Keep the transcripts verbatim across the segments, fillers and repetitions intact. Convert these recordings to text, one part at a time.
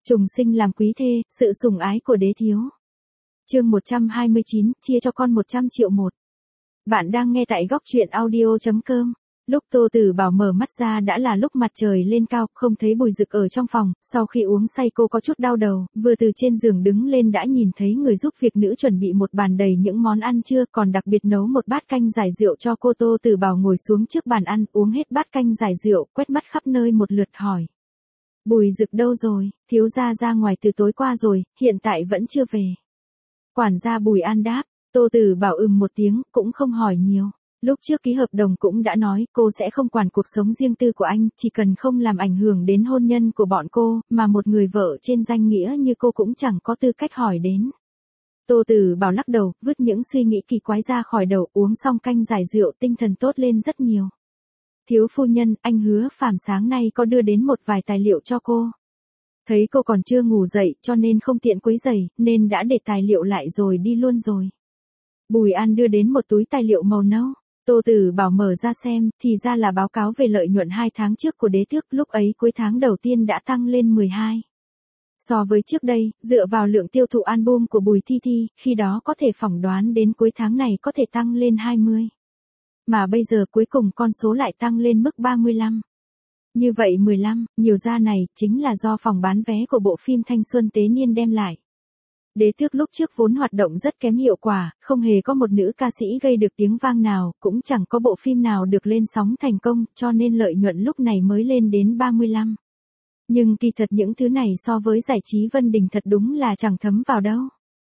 Trùng sinh làm quý thê, sự sủng ái của đế thiếu. Chương một trăm hai mươi chín, chia cho con một trăm triệu một. Bạn đang nghe tại góc truyện audio chấm com. Lúc Tô Tử Bảo mở mắt ra đã là lúc mặt trời lên cao, không thấy Bùi Dực ở trong phòng, sau khi uống say cô có chút đau đầu, vừa từ trên giường đứng lên đã nhìn thấy người giúp việc nữ chuẩn bị một bàn đầy những món ăn trưa, còn đặc biệt nấu một bát canh giải rượu cho cô. Tô Tử Bảo ngồi xuống trước bàn ăn, uống hết bát canh giải rượu, quét mắt khắp nơi một lượt hỏi. Bùi Dực đâu rồi, thiếu gia ra ngoài từ tối qua rồi, hiện tại vẫn chưa về. Quản gia Bùi An đáp, Tô Tử Bảo ừm một tiếng, cũng không hỏi nhiều. Lúc trước ký hợp đồng cũng đã nói cô sẽ không quản cuộc sống riêng tư của anh, chỉ cần không làm ảnh hưởng đến hôn nhân của bọn cô, mà một người vợ trên danh nghĩa như cô cũng chẳng có tư cách hỏi đến. Tô Tử Bảo lắc đầu, vứt những suy nghĩ kỳ quái ra khỏi đầu, uống xong canh giải rượu tinh thần tốt lên rất nhiều. Thiếu phu nhân, anh Hứa Phàm sáng nay có đưa đến một vài tài liệu cho cô. Thấy cô còn chưa ngủ dậy cho nên không tiện quấy rầy, nên đã để tài liệu lại rồi đi luôn rồi. Bùi An đưa đến một túi tài liệu màu nâu. Tô Tử Bảo mở ra xem, thì ra là báo cáo về lợi nhuận hai tháng trước của đế tước, lúc ấy cuối tháng đầu tiên đã tăng lên mười hai. So với trước đây, dựa vào lượng tiêu thụ album của Bùi Thi Thi, khi đó có thể phỏng đoán đến cuối tháng này có thể tăng lên hai mươi. Mà bây giờ cuối cùng con số lại tăng lên mức ba mươi lăm. Như vậy mười lăm, nhiều ra này, chính là do phòng bán vé của bộ phim Thanh Xuân Tế Niên đem lại. Đế tước lúc trước vốn hoạt động rất kém hiệu quả, không hề có một nữ ca sĩ gây được tiếng vang nào, cũng chẳng có bộ phim nào được lên sóng thành công, cho nên lợi nhuận lúc này mới lên đến ba mươi lăm. Nhưng kỳ thật những thứ này so với giải trí Vân Đình thật đúng là chẳng thấm vào đâu.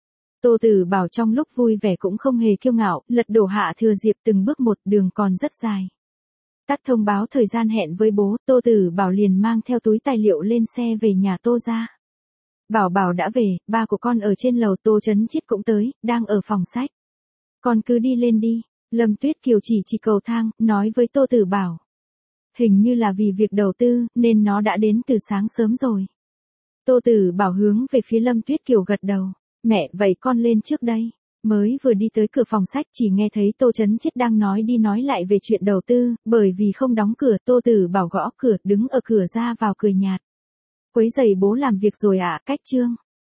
Tô Tử Bảo trong lúc vui vẻ cũng không hề kiêu ngạo, lật đổ Hạ Thừa Diệp từng bước một, đường còn rất dài. Tắt thông báo thời gian hẹn với bố, Tô Tử Bảo liền mang theo túi tài liệu lên xe về nhà Tô gia. Bảo Bảo đã về, ba của con ở trên lầu, Tô Chấn Chiết cũng tới, đang ở phòng sách. Con cứ đi lên đi, Lâm Tuyết Kiều chỉ chỉ cầu thang, nói với Tô Tử Bảo. Hình như là vì việc đầu tư, nên nó đã đến từ sáng sớm rồi. Tô Tử Bảo hướng về phía Lâm Tuyết Kiều gật đầu. Mẹ, vậy con lên trước đây. Mới vừa đi tới cửa phòng sách chỉ nghe thấy Tô Chấn Chiết đang nói đi nói lại về chuyện đầu tư, bởi vì không đóng cửa, Tô Tử Bảo gõ cửa, đứng ở cửa ra vào cười nhạt. Quấy giày bố làm việc rồi ạ, cách Trương.